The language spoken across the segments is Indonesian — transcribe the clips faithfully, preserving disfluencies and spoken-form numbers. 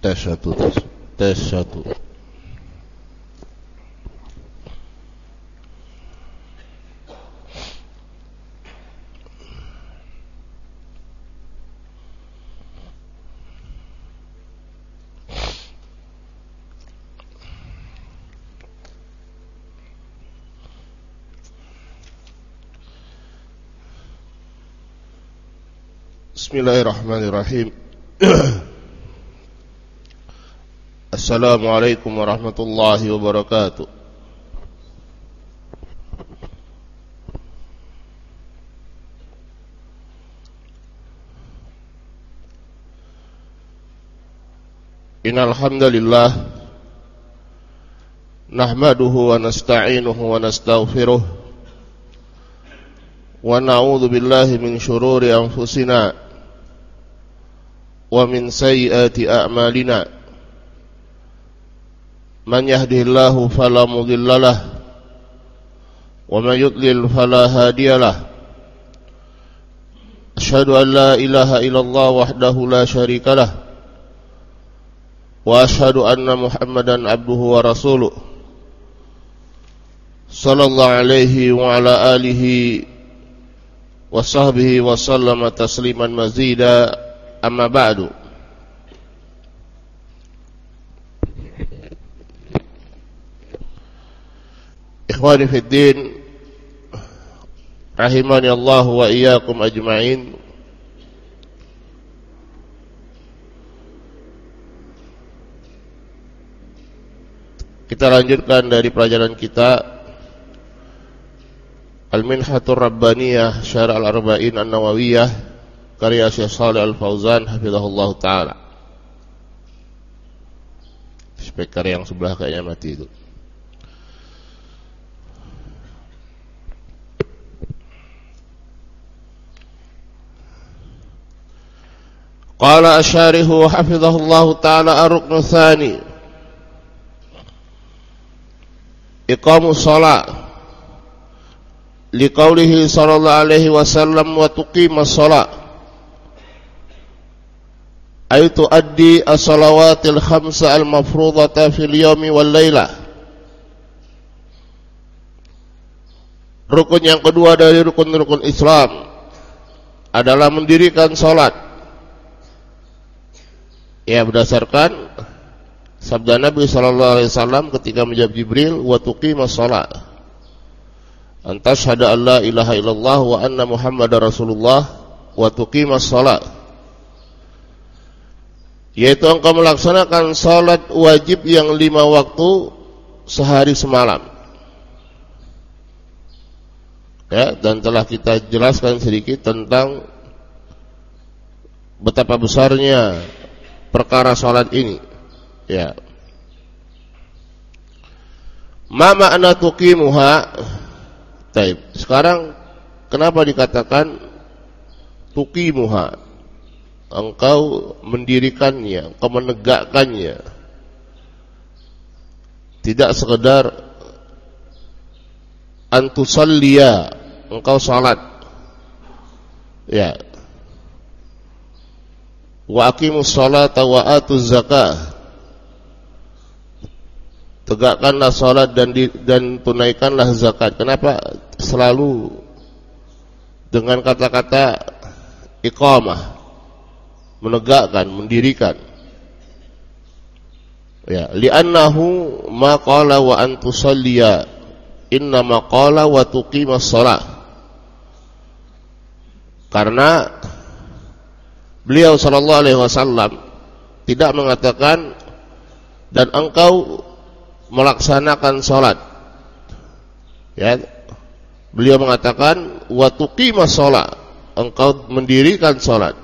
Tes satu, tes, tes satu. Bismillahirrahmanirrahim. Assalamualaikum warahmatullahi wabarakatuh. Innal hamdalillah nahmaduhu wa nasta'inuhu wa nastaghfiruh wa na'udzu billahi min shururi anfusina wa min sayyiati a'malina. Man yahdihillahu fala mudhillalah wa man yudlil fala hadiyalah. Asyhadu an la ilaha illallah wahdahu la syarikalah wa asyhadu anna Muhammadan abduhu wa rasuluh sallallahu alaihi wa ala alihi wa sahbihi wa sallama tasliman mazida. Amma ba'du. Ikhwani fid din, rahimani Allah wa iyyakum ajma'in. Kita lanjutkan dari pelajaran kita Al-Minhatur Rabbaniyah Syarah Al-Arba'in An-Nawawiyah karya Syekh Shalih Al-Fauzan hafizahullah ta'ala. Speaker yang sebelah kayaknya mati itu. Qala asyarihu hafizahullah ta'ala ar-ruknu tsani iqamus shalah liqaulihi sallallahu alaihi wasallam wa tuqimas shalah ay tuaddi as-salawatil khamsa al-mafrudhata fil yawmi wal lailah. Rukun yang kedua dari rukun-rukun Islam adalah mendirikan salat. Ya, berdasarkan sabda Nabi sallallahu alaihi wasallam ketika menjawab Jibril, wa tuqimas shalah. Anta syahada an la ilaha illallah wa anna Muhammadar Rasulullah wa tuqimas shalah. Yaitu engkau melaksanakan salat wajib yang lima waktu sehari semalam. Ya, dan telah kita jelaskan sedikit tentang betapa besarnya perkara salat ini. Ya. Ma ma'na tuqimuha? Taib. Sekarang kenapa dikatakan tuqimuha? Engkau mendirikannya, engkau menegakkannya. Tidak sekedar antusalliya, engkau salat. Ya. Wa aqimus salata wa atuz zakah. Tegakkanlah salat dan di, dan tunaikanlah zakat. Kenapa selalu dengan kata-kata iqamah? Menegakkan, mendirikan. Ya, li'annahu ma qala wa antusalliya, inna ma qala wa tuqimas shalah. Karena beliau sallallahu alaihi wasallam tidak mengatakan dan engkau melaksanakan salat. Ya. Beliau mengatakan wa tuqimas shalah, engkau mendirikan salat.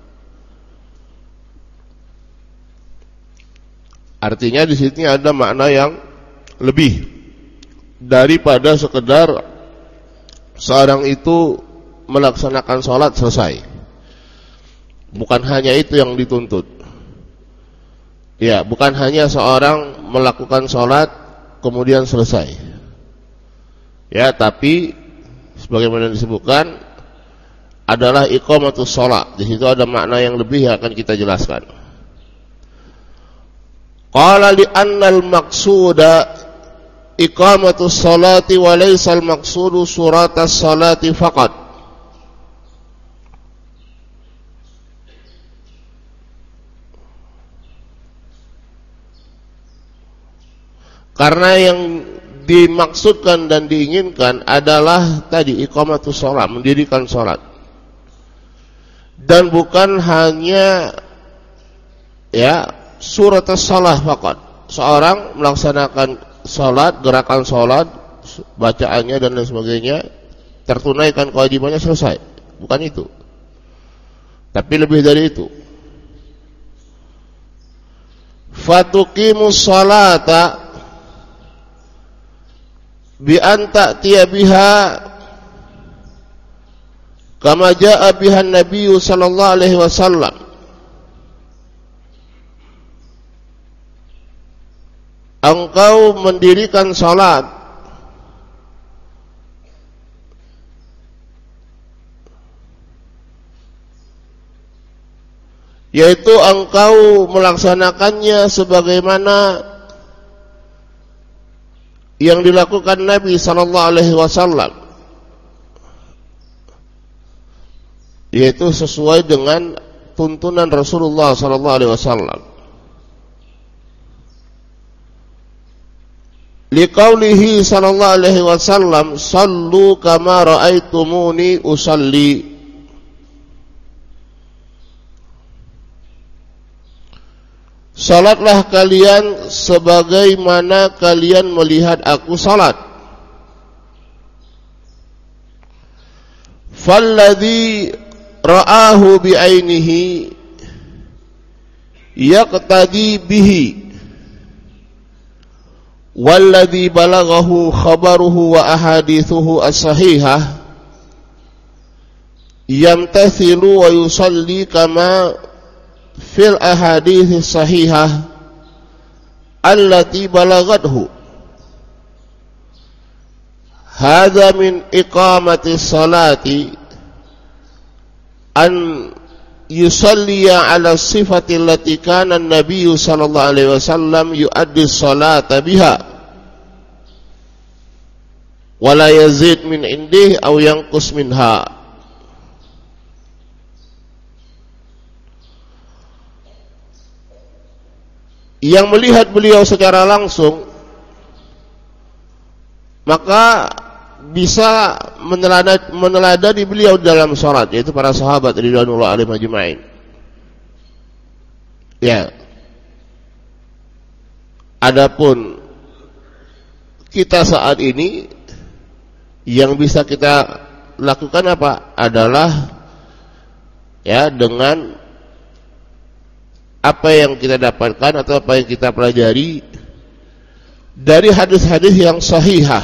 Artinya di sini ada makna yang lebih daripada sekedar seorang itu melaksanakan sholat selesai. Bukan hanya itu yang dituntut. Ya, bukan hanya seorang melakukan sholat kemudian selesai. Ya, tapi sebagaimana disebutkan adalah iqamatus sholat. Di situ ada makna yang lebih yang akan kita jelaskan. Qala li anna al-maqsuda iqamatus salati wa laysa al-maqsudu suratas salati faqat. Karena yang dimaksudkan dan diinginkan adalah tadi iqamatus shalah, mendirikan salat. Dan bukan hanya ya suratus shalah faqat. Seorang melaksanakan salat, gerakan salat, bacaannya dan lain sebagainya, tertunaikan kewajibannya, selesai. Bukan itu. Tapi lebih dari itu. Fatuqimus salata bi an ta'tiya biha kama jaa biha an-nabiy sallallahu alaihi wasallam. Engkau mendirikan salat yaitu engkau melaksanakannya sebagaimana yang dilakukan Nabi sallallahu alaihi wasallam, yaitu sesuai dengan tuntunan Rasulullah sallallahu alaihi wasallam. Liqaulihi sallallahu alaihi wasallam, sallu kama raaitumuni usalli. Salatlah kalian sebagaimana kalian melihat aku salat. Falladhi ra'ahu bi'ainihi yaqtadi bihi, walladhi balaghahu khabaruhu wa ahadithuhu as-sahihah yamtathilu wa yusalli kama fil ahadits sahihah allati balagathu. Hadza min iqamati salati an yusalliya ala sifati allati kana an-nabiy sallallahu alaihi wasallam yuaddi salata biha wa la yazid min indihi aw yanqus minha. Yang melihat beliau secara langsung maka bisa meneladani, meneladani beliau dalam salat, yaitu para sahabat ridwanullah alaihim ajma'in. Ya. Adapun kita saat ini yang bisa kita lakukan apa? Adalah ya dengan apa yang kita dapatkan atau apa yang kita pelajari dari hadis-hadis yang sahihah,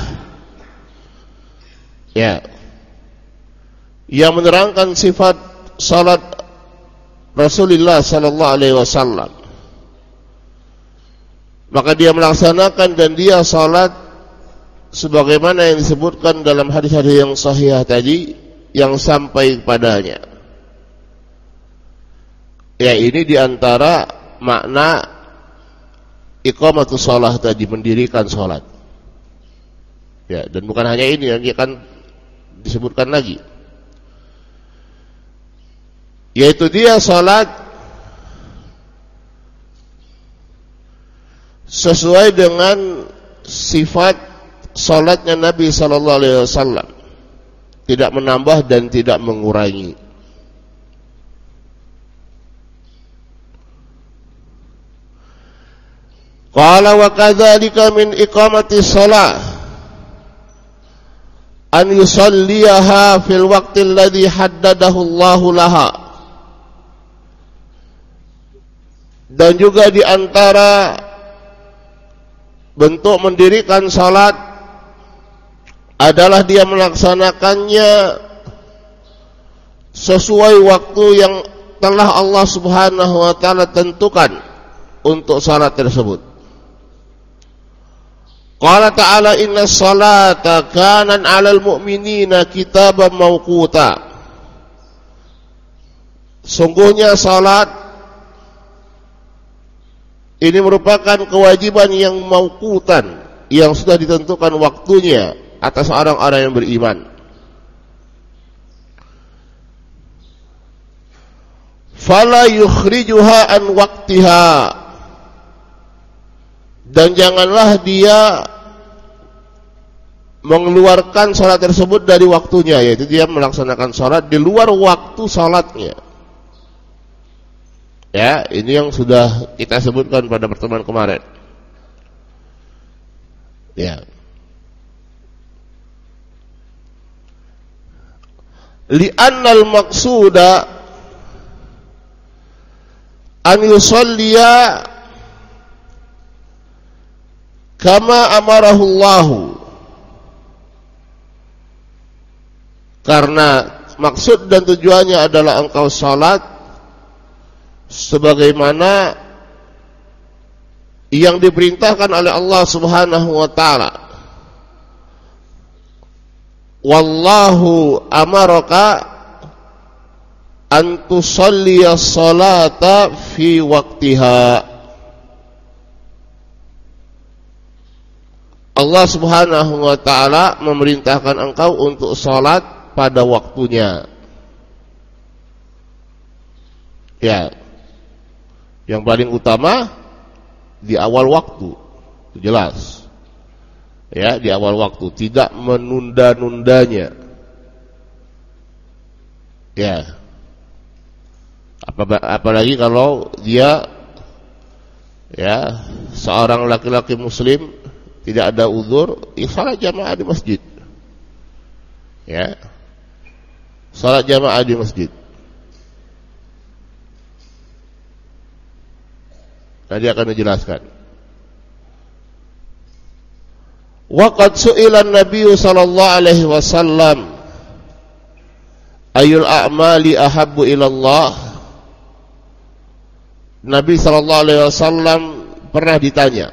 ya, yang menerangkan sifat salat Rasulullah sallallahu alaihi wasallam. Maka dia melaksanakan dan dia salat sebagaimana yang disebutkan dalam hadis-hadis yang sahihah tadi yang sampai kepadanya. Ya, ini diantara makna iqamatus shalah tadi, mendirikan salat. Ya, dan bukan hanya ini, yang akan disebutkan lagi, yaitu dia salat sesuai dengan sifat salatnya Nabi sallallahu alaihi wasallam, tidak menambah dan tidak mengurangi. Qala wa kadzalika min iqamati shalah an yusalliyaha fil waqti alladhi haddadahu Allahu laha. Dan juga di antara bentuk mendirikan salat adalah dia melaksanakannya sesuai waktu yang telah Allah Subhanahu wa taala tentukan untuk salat tersebut. Qala ta'ala inna salata kanan 'alal mu'minina kitaban mawquta. Sungguhnya salat ini merupakan kewajiban yang mauqutan, yang sudah ditentukan waktunya atas orang-orang yang beriman. Fala yukhrijuha an waqtiha, dan janganlah dia mengeluarkan salat tersebut dari waktunya, yaitu dia melaksanakan salat di luar waktu salatnya. Ya, ini yang sudah kita sebutkan pada pertemuan kemarin. Ya. Li'annal maqsuda an yusalliya kama amarahu Allah. Karena maksud dan tujuannya adalah engkau salat sebagaimana yang diperintahkan oleh Allah Subhanahu wa taala. Wallahu amaraka an tusalliya salata fi waqtiha. Allah Subhanahu wa taala memerintahkan engkau untuk salat pada waktunya. Ya. Yang paling utama di awal waktu. Itu jelas. Ya, di awal waktu, tidak menunda-nundanya. Ya. Apalagi kalau dia ya, seorang laki-laki muslim tidak ada uzur, ya salat jamaah di masjid. Ya. Salat jamaah di masjid. Nanti akan dijelaskan. Waqad su'ila an-nabiy sallallahu alaihi wasallam ayul a'mali ahabbu ila Allah. Nabi sallallahu alaihi wasallam pernah ditanya.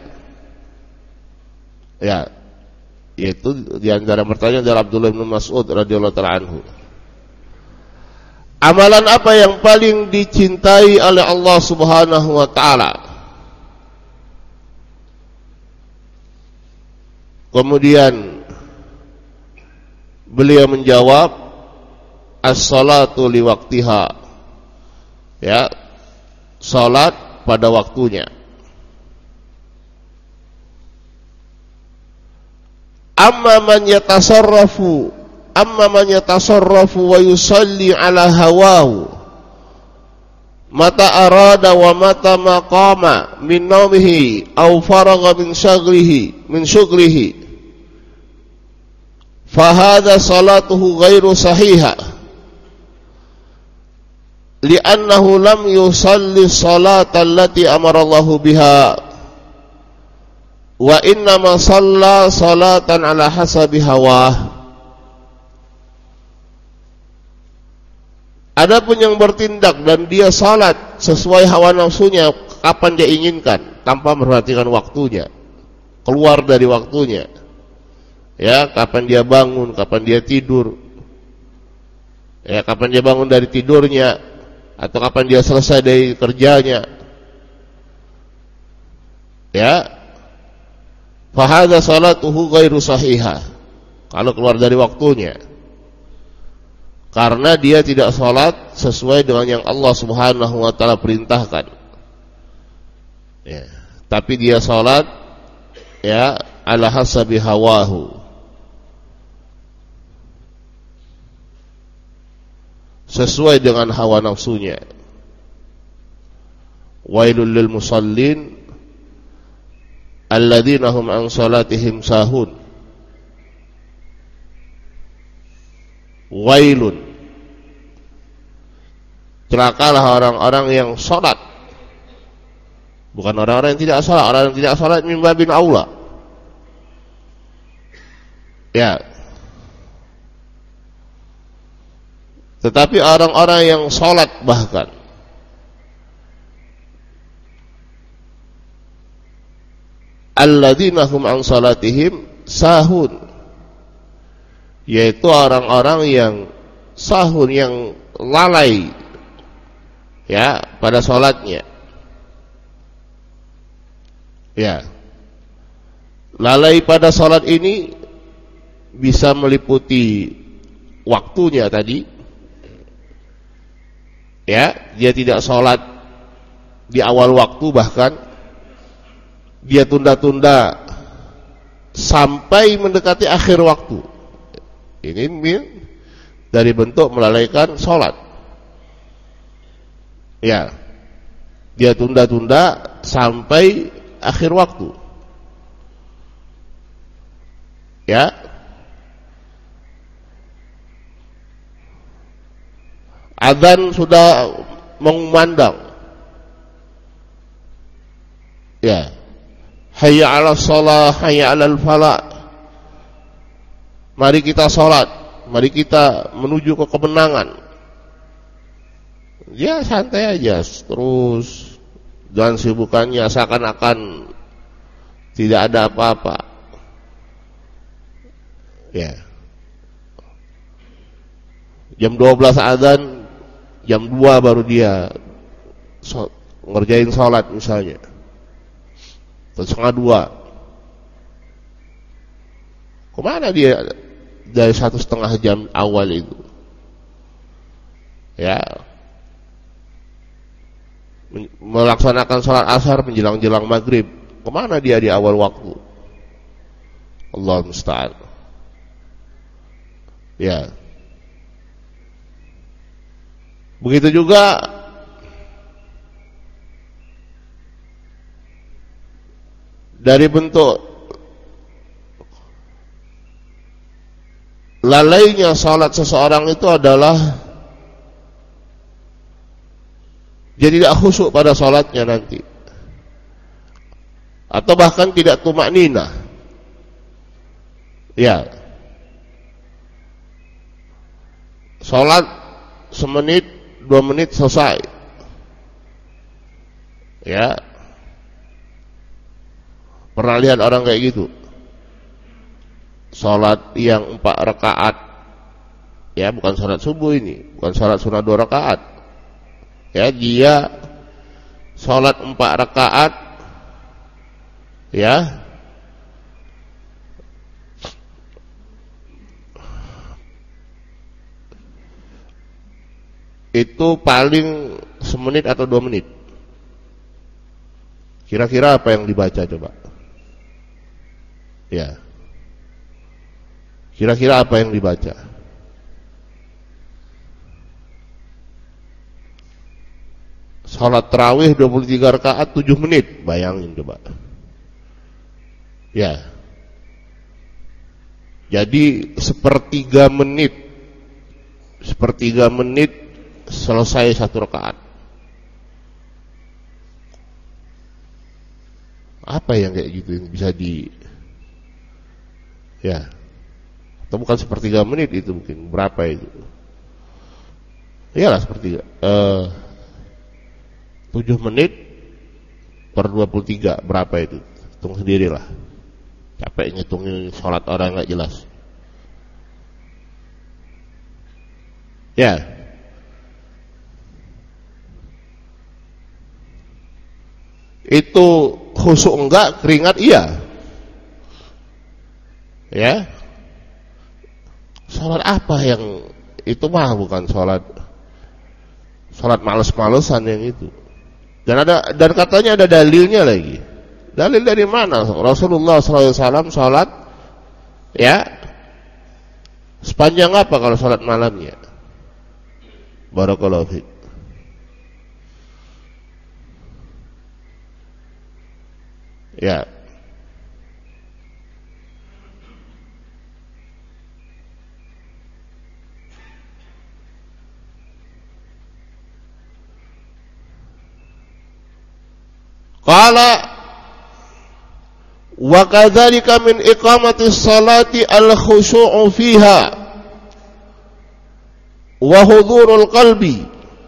Ya. Yaitu di antara pertanyaan dari Abdullah bin Mas'ud radhiyallahu ta'ala anhu. Amalan apa yang paling dicintai oleh Allah Subhanahu wa taala? Kemudian beliau menjawab, as-salatu li waqtiha. Ya, salat pada waktunya. Amma man yatasarrafu, amma man yatasarrafu wa yusalli ala hawahu, mata arada wa mata maqama min naumihi aw faragha min syagrihi min syughlihi, fahadha salatuhu ghairu sahiha li'annahu lam yusalli salata allati amara Allahu biha wa innama shalla salatan ala hasabi hawah. Adapun yang bertindak dan dia salat sesuai hawa nafsunya kapan dia inginkan tanpa memperhatikan waktunya, keluar dari waktunya. Ya, kapan dia bangun, kapan dia tidur. Ya, kapan dia bangun dari tidurnya atau kapan dia selesai dari kerjanya. Ya. Fa hadza salatuhu ghairu sahihah. Kalau keluar dari waktunya. Karena dia tidak salat sesuai dengan yang Allah Subhanahu wa taala perintahkan. Ya, tapi dia salat ya ala hasabi hawahu. Sesuai dengan hawa nafsunya. Wailul lil musallin alladzina hum an salatihim sahun. Wailun, celakalah orang-orang yang salat. Bukan orang-orang yang tidak salat. Orang yang tidak salat min babin aula. Ya. Tetapi orang-orang yang salat bahkan alladzina hum an salatihim sahun, yaitu orang-orang yang sahun, yang lalai ya pada salatnya. Ya. Lalai pada salat ini bisa meliputi waktunya tadi. Ya, dia tidak salat di awal waktu, bahkan dia tunda-tunda sampai mendekati akhir waktu. Ini dari bentuk melalaikan salat. Ya, dia tunda-tunda sampai akhir waktu. Ya, azan sudah mengumandang. Ya, hayya 'alas shalah, hayya 'alal falah. Mari kita salat, mari kita menuju ke kemenangan. Ya, santai aja terus, dan sibukannya seakan-akan tidak ada apa-apa. Ya, jam dua belas azan, jam dua baru dia so, ngerjain sholat misalnya, atau setengah dua. Kemana dia dari satu setengah jam awal itu? Ya, melaksanakan sholat asar menjelang-jelang maghrib. Kemana dia di awal waktu? Allah musta'an. Ya, begitu juga dari bentuk lalainya salat seseorang itu adalah dia tidak khusyuk pada salatnya nanti, atau bahkan tidak tumakninah. Ya, salat semenit, dua menit selesai. Ya, pernah lihat orang kayak gitu? Salat yang empat rakaat, ya, bukan salat subuh ini, bukan salat sunat dua rakaat. Ya, dia salat empat rakaat, ya, itu paling semenit atau dua menit. Kira-kira apa yang dibaca coba? Ya, kira-kira apa yang dibaca? Salat tarawih dua puluh tiga rakaat tujuh menit, bayangin coba. Ya, jadi sepertiga menit, sepertiga menit selesai satu rakaat. Apa yang kayak gitu yang bisa di, ya, atau bukan sepertiga menit itu, mungkin berapa itu? Iyalah sepertiga, eh, tujuh menit per dua puluh tiga, berapa itu? Hitung sendirilah. Capek ngitungin sholat orang nggak jelas. Ya, itu khusyuk enggak, keringat iya. Ya, sholat apa yang itu mah bukan sholat, sholat males-malesan yang itu. Dan ada, dan katanya ada dalilnya lagi. Dalil dari mana? Rasulullah shallallahu alaihi wasallam sholat, ya, sepanjang apa kalau sholat malamnya? Barakallahu fiik. Ya, qala wa kadzalika min iqamati sholati al-khusyu'u fiha wa hudhurul qalbi.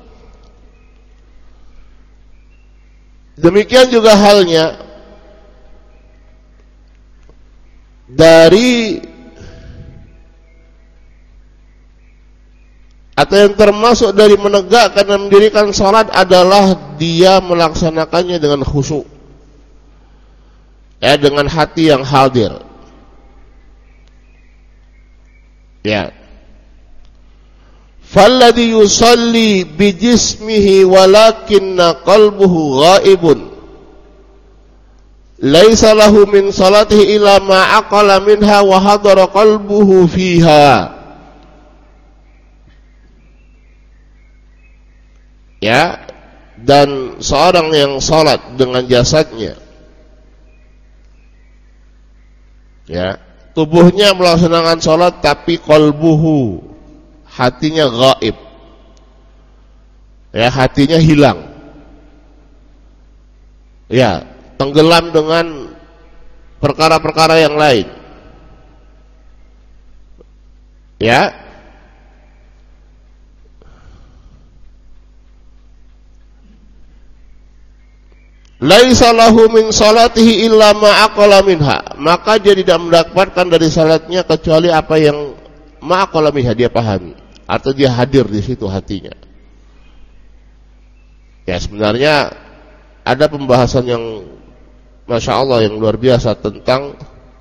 Demikian juga halnya dari atau yang termasuk dari menegakkan dan mendirikan salat adalah dia melaksanakannya dengan khusyuk. ya, dengan hati yang hadir. Ya. Falladhi yusalli bijismihi walakinna qalbuhu ghaibun laisa lahu min salatihi illa ma aqala minha wa hadara qalbuhu fiha. Ya, dan seorang yang salat dengan jasadnya, ya, tubuhnya melaksanakan salat tapi qalbuhu, hatinya gaib, ya, hatinya hilang, ya, tenggelam dengan perkara-perkara yang lain, ya. Laisa lahu min salatihi illa ma aqala minha, maka dia tidak mendapatkan dari salatnya kecuali apa yang ma aqala minha, dia pahami atau dia hadir di situ hatinya. Ya, sebenarnya ada pembahasan yang Masya Allah yang luar biasa tentang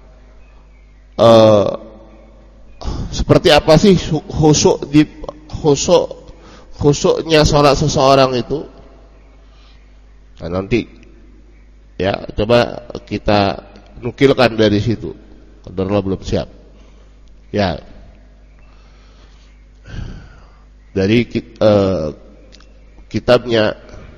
uh, seperti apa sih khusyuk di khusyuk khusyuknya salat seseorang itu. Nah, nanti ya, coba kita nukilkan dari situ. Qadarullah belum siap. Ya. Dari uh, kitabnya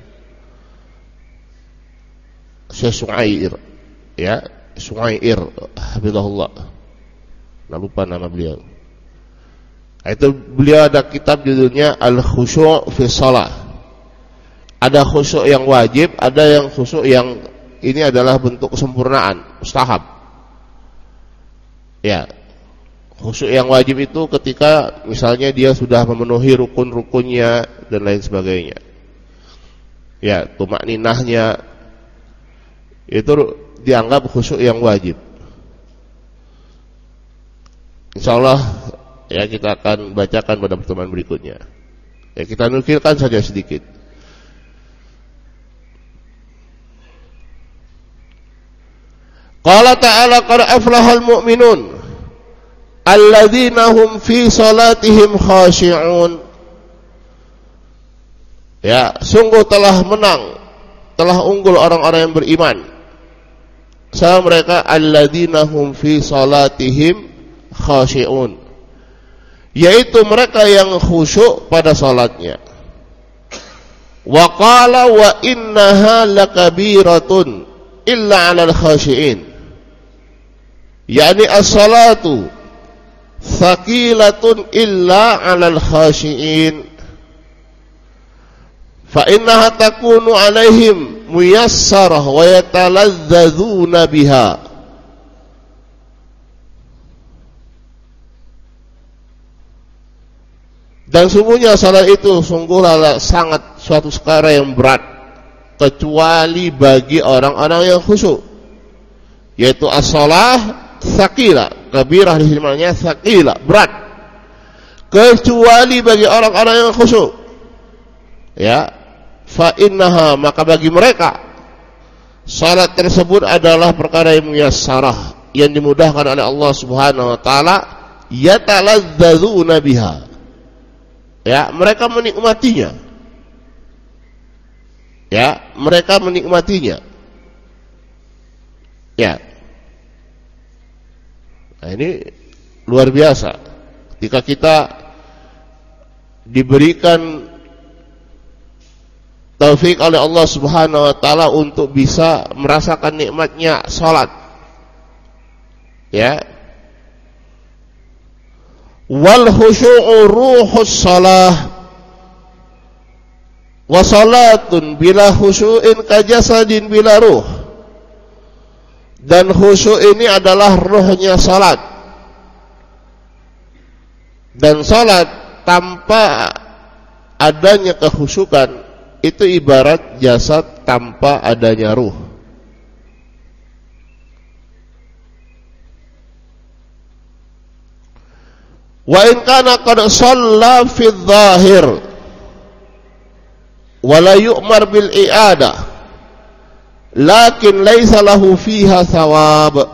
Syekh Su'air, ya, Su'air hafizahullah. Nah, lupa nama beliau. Itu beliau ada kitab judulnya Al-Khusyu' fi Shalah. Ada khusyuk yang wajib, ada yang khusyuk yang ini adalah bentuk kesempurnaan, mustahab. Ya, khusyuk yang wajib itu ketika misalnya dia sudah memenuhi rukun-rukunnya dan lain sebagainya. Ya, tumakninahnya itu dianggap khusyuk yang wajib. Insyaallah ya kita akan bacakan pada pertemuan berikutnya. Ya, kita nukilkan saja sedikit. Qala ta'ala qad aflahal mu'minun alladzina hum fi salatihim khashi'un. Ya, sungguh telah menang, telah unggul orang-orang yang beriman. Sama mereka alladzina hum fi salatihim khashi'un, yaitu mereka yang khusyuk pada salatnya. Wa qala wa innaha lakabiratun illa 'alal khashi'in. Yani as-salatu thaqilatun illa 'alal khashi'in fa innaha takunu 'alaihim muyassarah wa yataladzadzuna biha. Dan sungguhnya salat itu sungguhlah sangat suatu perkara yang berat kecuali bagi orang-orang yang khusyuk, yaitu as-salah Sakila, kabirah di sini maknanya sakila, berat. Kecuali bagi orang-orang yang khusyuk. Ya, fa innaha, maka bagi mereka salat tersebut adalah perkara yang muyassarah, yang dimudahkan oleh Allah Subhanahu wa taala, yataladzadzuna biha. Ya, mereka menikmatinya. Ya, mereka menikmatinya. Ya. Nah, ini luar biasa ketika kita diberikan taufik oleh Allah Subhanahu wa taala untuk bisa merasakan nikmatnya salat. Ya. Wal khusyu'u ruhus shalah wa salatun bila khusyu'in kajasadin bila ruh. Dan khusyuk ini adalah rohnya salat. Dan salat tanpa adanya kekhusyukan itu ibarat jasad tanpa adanya ruh. Wa in kana qad shalla fi dhahir wa la yu'mar bil i'adah lakin laisa lahu fiha thawab.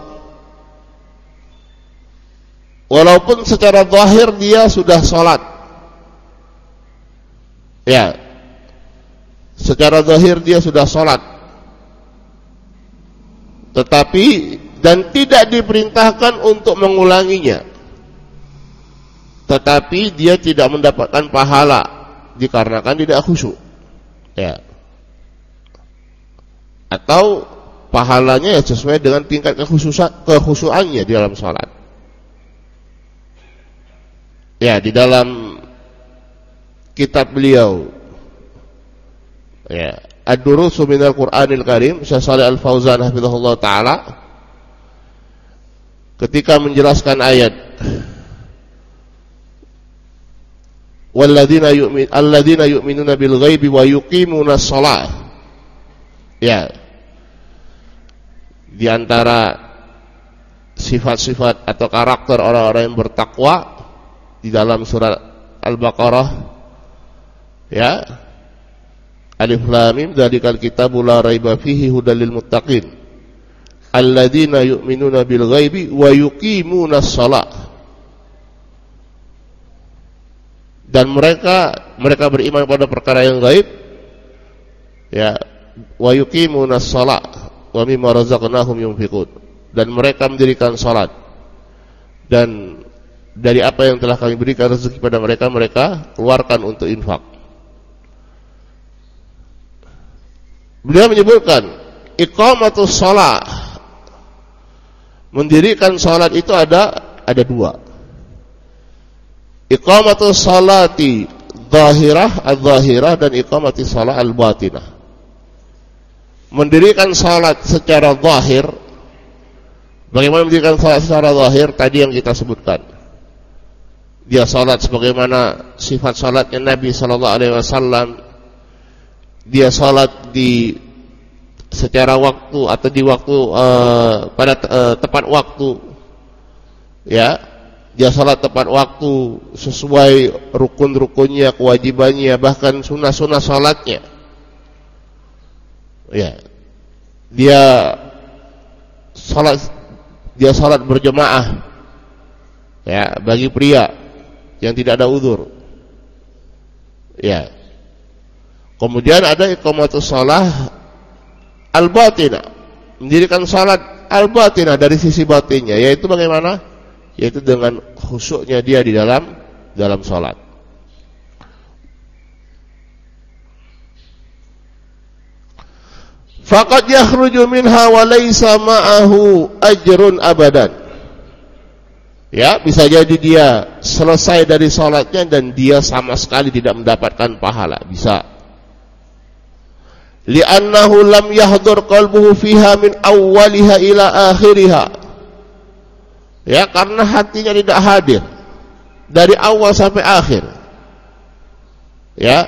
Walaupun secara zahir dia sudah salat. Ya. Secara zahir dia sudah salat. Tetapi dan tidak diperintahkan untuk mengulanginya. Tetapi dia tidak mendapatkan pahala dikarenakan tidak khusyuk. Ya. Atau pahalanya ya sesuai dengan tingkat kekhusyuannya di dalam salat. Ya, di dalam kitab beliau ya, Ad-Durusu minal Qur'anil Karim, Syekh Shalih Al-Fauzan hafizahullah taala ketika menjelaskan ayat walladzina yu'min alladzina yu'minuna bil ghaibi wa yuqimunas shalah. Ya. Di antara sifat-sifat atau karakter orang-orang yang bertakwa di dalam surat Al-Baqarah, ya, Alif Lam Mim dzalikal kitabu la raiba fihi hudal lil muttaqin alladzina yu'minuna bil ghaibi wa yuqimunas shalah. Dan mereka mereka beriman pada perkara yang gaib, ya, wa yuqimunas shalah wa mimma razaqnahum yunfiqun. Dan mereka mendirikan salat, dan dari apa yang telah kami berikan rezeki pada mereka, mereka keluarkan untuk infak. Beliau menyebutkan iqamatus shalah, mendirikan salat itu ada ada dua. Iqamatus salati zahirah al-zahirah dan iqamatus shalah al-batinah. Mendirikan salat secara zahir. Bagaimana mendirikan salat secara zahir? Tadi yang kita sebutkan. Dia salat sebagaimana sifat salatnya Nabi sallallahu alaihi wasallam. Dia salat di secara waktu atau di waktu uh, pada uh, tepat waktu, ya, dia salat tepat waktu sesuai rukun-rukunnya, kewajibannya, bahkan sunnah-sunnah salatnya, ya, dia salat dia salat berjemaah, ya, bagi pria yang tidak ada uzur, ya. Kemudian ada iqamatus shalah al-batinah, mendirikan salat al-batinah dari sisi batinnya, yaitu bagaimana? Yaitu dengan khusyuknya dia di dalam dalam salat. Faqad yakhruju minha wa laysa ma'ahu ajrun abadan. Ya, bisa jadi dia selesai dari salatnya dan dia sama sekali tidak mendapatkan pahala, bisa. Li'annahu lam yahdur qalbuhu fiha min awwaliha ila akhiriha. Ya, karena hatinya tidak hadir dari awal sampai akhir. Ya.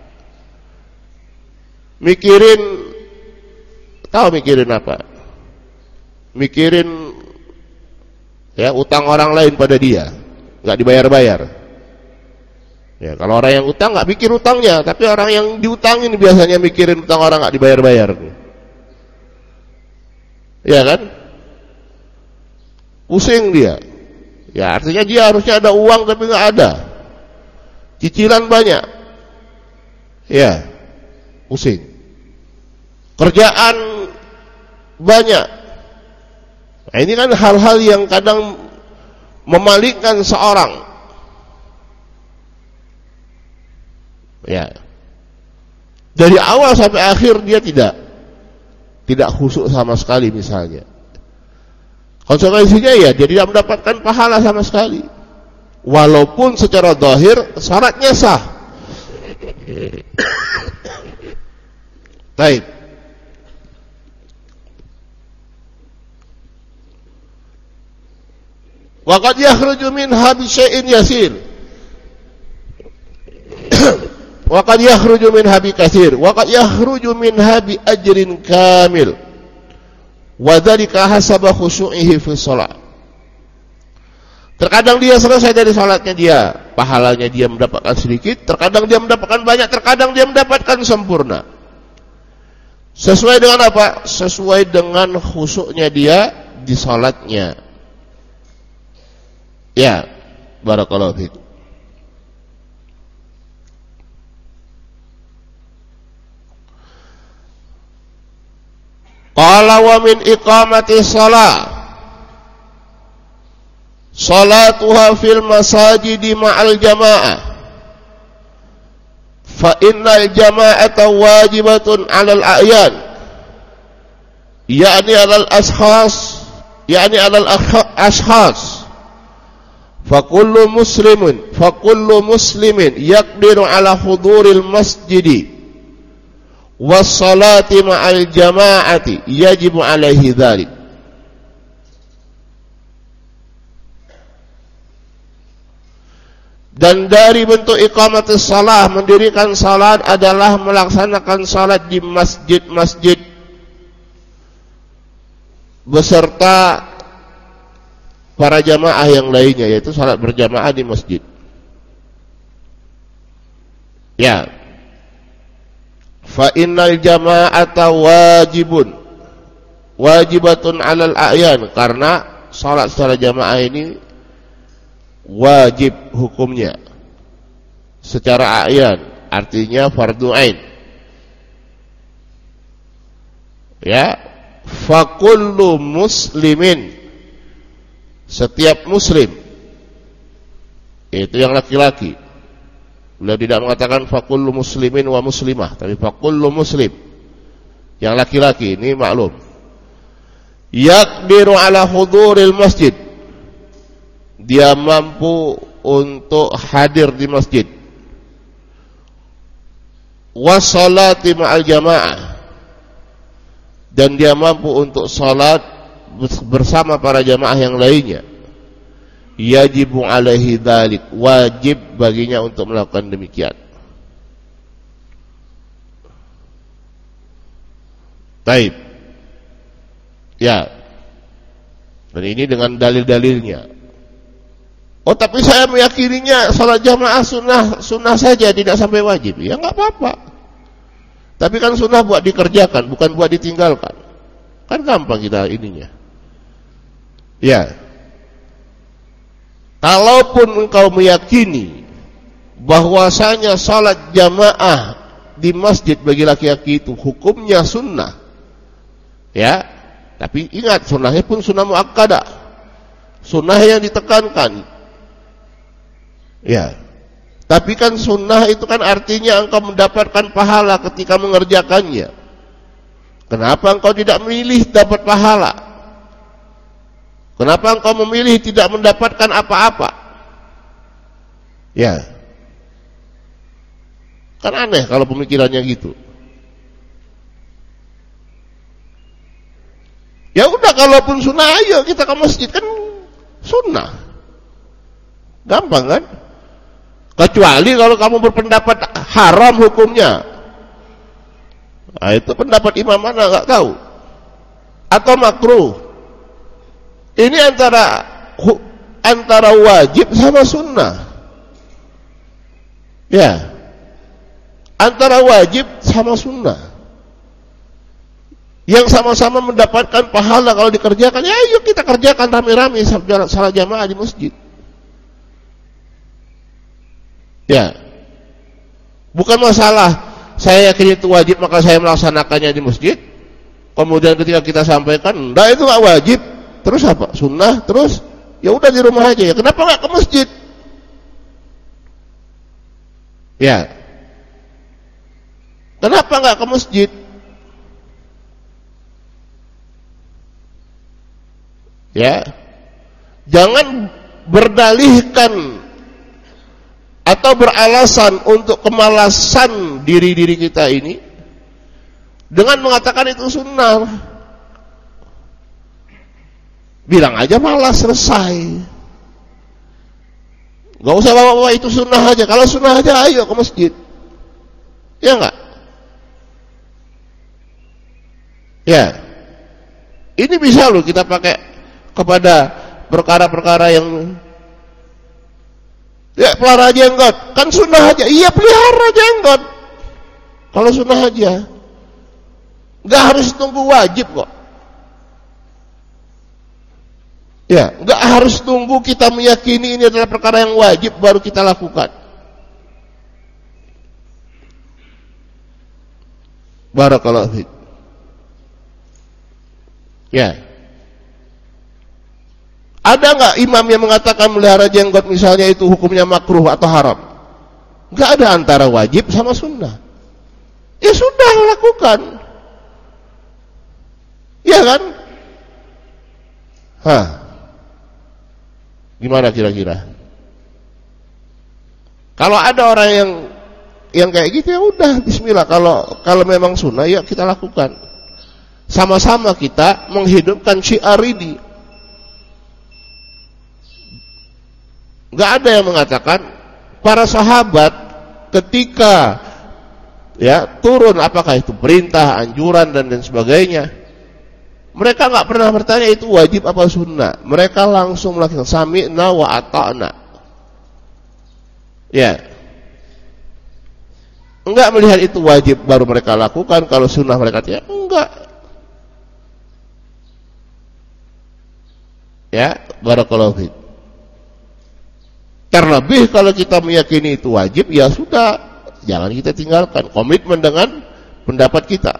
Mikirin, tahu mikirin apa? Mikirin, ya, utang orang lain pada dia, enggak dibayar-bayar. Ya, kalau orang yang utang nggak mikir utangnya, tapi orang yang diutangin biasanya mikirin utang orang nggak dibayar-bayar. Ya kan? Pusing dia. Ya, artinya dia harusnya ada uang tapi nggak ada. Cicilan banyak. Ya, pusing. Kerjaan banyak. Nah, ini kan hal-hal yang kadang memalingkan seorang. Ya, dari awal sampai akhir dia tidak tidak khusyuk sama sekali misalnya. Konsekuensinya ya dia tidak mendapatkan pahala sama sekali. Walaupun secara zahir syaratnya sah. Baik. Wa qad yakhruju minha bi syai'in yasir. Wa qad yakhruju minha bi katsir, wa qad yakhruju minha bi ajrin kamil. Wa dzalika hasaba khusyu'ihi fi shalah. Terkadang dia selesai dari salatnya dia, pahalanya dia mendapatkan sedikit, terkadang dia mendapatkan banyak, terkadang dia mendapatkan sempurna. Sesuai dengan apa? Sesuai dengan khusyuknya dia di salatnya. Ya, barakallahu fiik. Qala wa min iqamati shalah salatuha fil masajidi ma'al jamaah fa innal jama'ata wajibatun 'alal a'yan ya'ni 'alal ashkhas ya'ni 'alal ashkhas fa kullu muslimin fa kullu muslimin yaqdiru 'ala huduril masjidi was-salati ma'al jama'ati yajibu 'alaihi dzalik. Dan dari bentuk iqamatus shalah, mendirikan salat adalah melaksanakan salat di masjid-masjid beserta para jamaah yang lainnya, yaitu salat berjamaah di masjid. Ya. Fa innal jama'ata wajibun wajibatun 'alal a'yan, karena salat secara jamaah ini wajib hukumnya secara a'yan, artinya fardu ain. Ya, fa kullu muslimin, setiap muslim, itu yang laki-laki. Beliau tidak mengatakan fa kullu muslimin wa muslimah, tapi fa kullu muslim, yang laki-laki, ini maklum. Yaqdiru ala huduril masjid, dia mampu untuk hadir di masjid. Wassalati ma'al jamaah, dan dia mampu untuk salat bersama para jamaah yang lainnya. Yajibu alaihi dzalik, wajib baginya untuk melakukan demikian. Baik. Ya. Dan ini dengan dalil-dalilnya. Oh, tapi saya meyakininya salat jamaah sunnah, sunnah saja, tidak sampai wajib. Ya enggak apa-apa. Tapi kan sunnah buat dikerjakan, bukan buat ditinggalkan. Kan gampang kita ininya. Ya. Kalaupun engkau meyakini bahwasanya salat jamaah di masjid bagi laki-laki itu hukumnya sunnah, ya, tapi ingat sunnahnya pun sunnah muakkadah, sunnah yang ditekankan. Ya, tapi kan sunnah itu kan artinya engkau mendapatkan pahala ketika mengerjakannya. Kenapa engkau tidak memilih dapat pahala? Kenapa engkau memilih tidak mendapatkan apa-apa? Ya, kan aneh kalau pemikirannya gitu. Ya udah, kalaupun sunnah, ayo kita ke masjid, kan sunnah, gampang kan? Kecuali kalau kamu berpendapat haram hukumnya, nah, itu pendapat imam mana nggak tahu, atau makruh. Ini antara antara wajib sama sunnah, ya, antara wajib sama sunnah, yang sama-sama mendapatkan pahala kalau dikerjakan. Ya ayo kita kerjakan rame-rame salat jamaah di masjid. Ya, bukan masalah saya yakin itu wajib maka saya melaksanakannya di masjid. Kemudian ketika kita sampaikan, enggak, itu enggak wajib. Terus apa? Sunnah. Terus ya udah di rumah aja. Ya kenapa enggak ke masjid? Ya, kenapa enggak ke masjid? Ya, jangan berdalihkan atau beralasan untuk kemalasan diri-diri kita ini dengan mengatakan itu sunnah. Bilang aja malas, selesai. Gak usah bawa-bawa itu sunnah aja. Kalau sunnah aja, ayo ke masjid. Ya enggak? Ya, ini bisa loh kita pakai kepada perkara-perkara yang, ya, pelihara jenggot, kan sunnah aja. Iya, pelihara jenggot kalau sunnah aja. Nggak harus tunggu wajib kok. Ya, nggak harus tunggu kita meyakini ini adalah perkara yang wajib baru kita lakukan. Barakallahu fiik. Ya. Ada nggak imam yang mengatakan melihara jenggot misalnya itu hukumnya makruh atau haram? Nggak ada antara wajib sama sunnah. Ya sudah, lakukan. Ya kan? Hah? Gimana kira-kira? Kalau ada orang yang yang kayak gitu ya udah, bismillah. Kalau kalau memang sunnah ya kita lakukan. Sama-sama kita menghidupkan syiar ini. Nggak ada yang mengatakan para sahabat ketika ya turun apakah itu perintah, anjuran dan lain sebagainya, mereka nggak pernah bertanya itu wajib apa sunnah. Mereka langsung melakukan sami'na wa ata'na. Ya, enggak melihat itu wajib baru mereka lakukan, kalau sunnah mereka tidak, enggak. Ya, barakallahu fiik. Terlebih kalau kita meyakini itu wajib, ya sudah, jangan kita tinggalkan. Komitmen dengan pendapat kita.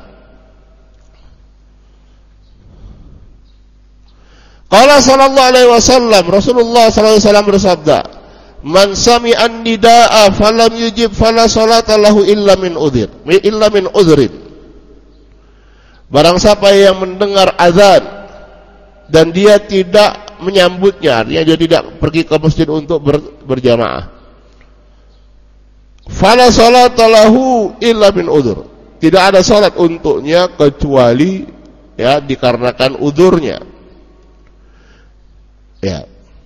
Qala sallallahu alaihi wasallam, Rasulullah sallallahu alaihi wasallam bersabda, "Man sami'an nidaa falam yujib fala salata lahu illa min udhir, illa min udhrin." Barang siapa yang mendengar azan dan dia tidak menyambutnya, artinya dia tidak pergi ke masjid untuk ber, berjamaah, fala salata lahu illa min udhur. Tidak ada salat untuknya kecuali ya dikarenakan udhurnya. Ya.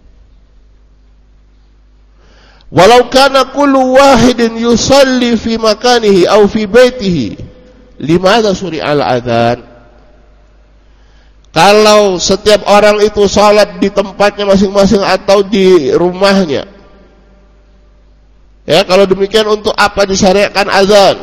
Walau kana kullu wahidin yusalli fi makanihi aw fi baitihi, limadha suri'al adzan? Kalau setiap orang itu salat di tempatnya masing-masing atau di rumahnya, ya, kalau demikian untuk apa disyariatkan azan?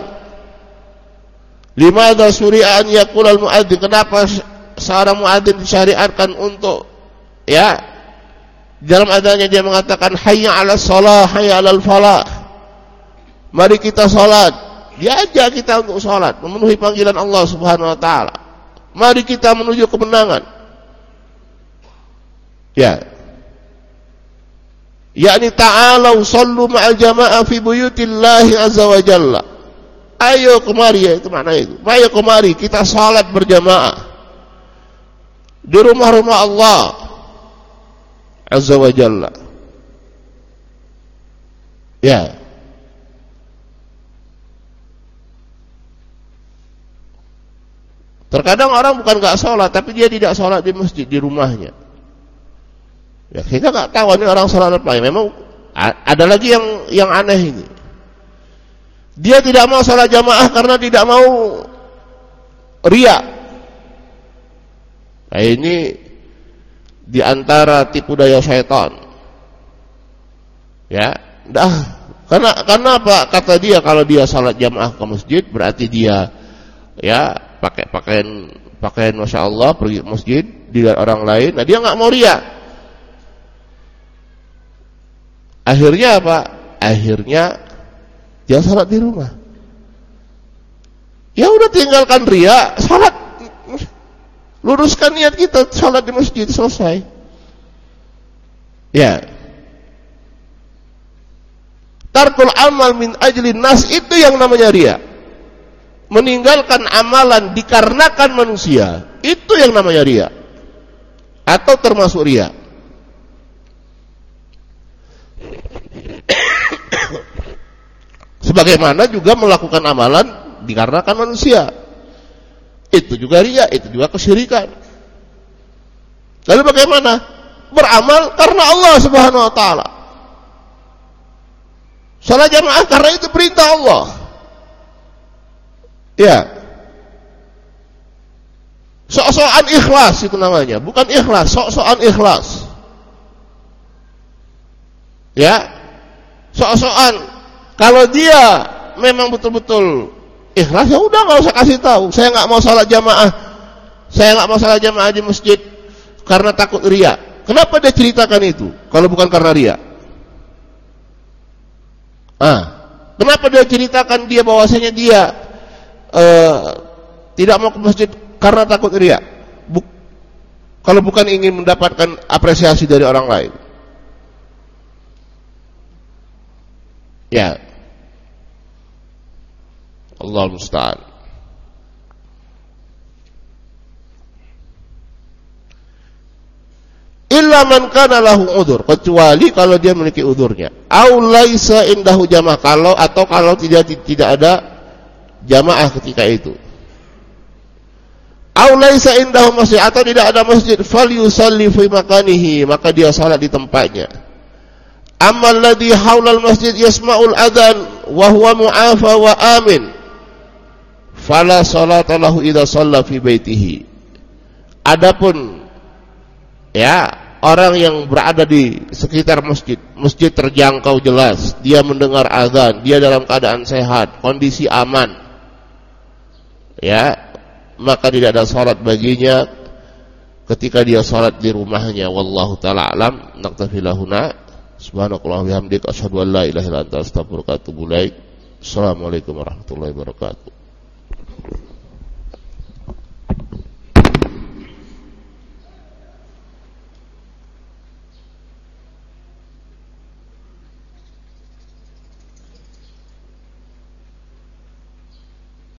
Limadha suri'a an yaqulal muadzin? Kenapa seorang muadzin disyariatkan untuk ya dalam adanya dia mengatakan hayya 'alas shalah, hayya 'alal falah. Mari kita salat. Diajak kita untuk salat, memenuhi panggilan Allah Subhanahu wa taala. Mari kita menuju kemenangan. Ya. Yakni ta'alu sallu ma'al jamaah fi buyutillahi azza wa jalla. Ayo kemari, ya itu makna itu. Ayo kemari kita salat berjamaah di rumah-rumah Allah azza wa jalla. Ya. Terkadang orang bukan gak sholat, tapi dia tidak sholat di masjid, di rumahnya. Ya, kita gak tahu ini orang sholat apa. Ya, memang ada lagi yang yang aneh ini. Dia tidak mau sholat jamaah karena tidak mau riya. Nah, ini diantara tipu daya syaitan. Ya, dah. Karena karena apa? Kata dia kalau dia sholat jamaah ke masjid berarti dia ya pakai pakaian pakaian masya Allah pergi ke masjid dilihat orang lain. Nah dia nggak mau riya. Akhirnya apa? Akhirnya dia salat di rumah. Ya udah tinggalkan riya, salat, luruskan niat kita salat di masjid, selesai. Ya. Tarkul amal min ajlin nas, itu yang namanya riya. Meninggalkan amalan dikarenakan manusia, itu yang namanya riya, atau termasuk riya. Sebagaimana juga melakukan amalan dikarenakan manusia, itu juga riya, itu juga kesyirikan. Lalu bagaimana? Beramal karena Allah Subhanahu wa taala. Salat jamaah karena itu perintah Allah. Ya, sok-sokan ikhlas itu namanya, bukan ikhlas, sok-sokan ikhlas. Ya, sok-sokan. Kalau dia memang betul-betul ikhlas, ya udah nggak usah kasih tahu. Saya nggak mau salat jamaah, saya nggak mau salat jamaah di masjid karena takut riya. Kenapa dia ceritakan itu? Kalau bukan karena riya. Ah, kenapa dia ceritakan dia bahwasanya dia uh, tidak mau ke masjid karena takut riya? Buk, kalau bukan ingin mendapatkan apresiasi dari orang lain. Ya, Allah musta'an. Illa man kana lahu udzur, kecuali kalau dia memiliki udzurnya. Au laisa indahu jamaah, kalau atau kalau tidak tidak ada jamaah ketika itu. Au laisa indahu masjid, atau tidak ada masjid, falyusalli fi makanihi, maka dia salat di tempatnya. Ammal ladzi haulal masjid yasma'ul adzan wa huwa mu'afa wa amin, fala salata lahu idza shalla fi baitihi. Adapun ya, orang yang berada di sekitar masjid, masjid terjangkau jelas, dia mendengar azan, dia dalam keadaan sehat, kondisi aman, ya, maka tidak ada salat baginya ketika dia salat di rumahnya. Wallahu taala alam. Naktafi lahuna. Subhanakallahumma wa bihamdika asyhadu an la ilaha illa anta astaghfiruka wa atubu ilaik. Assalamualaikum warahmatullahi wabarakatuh.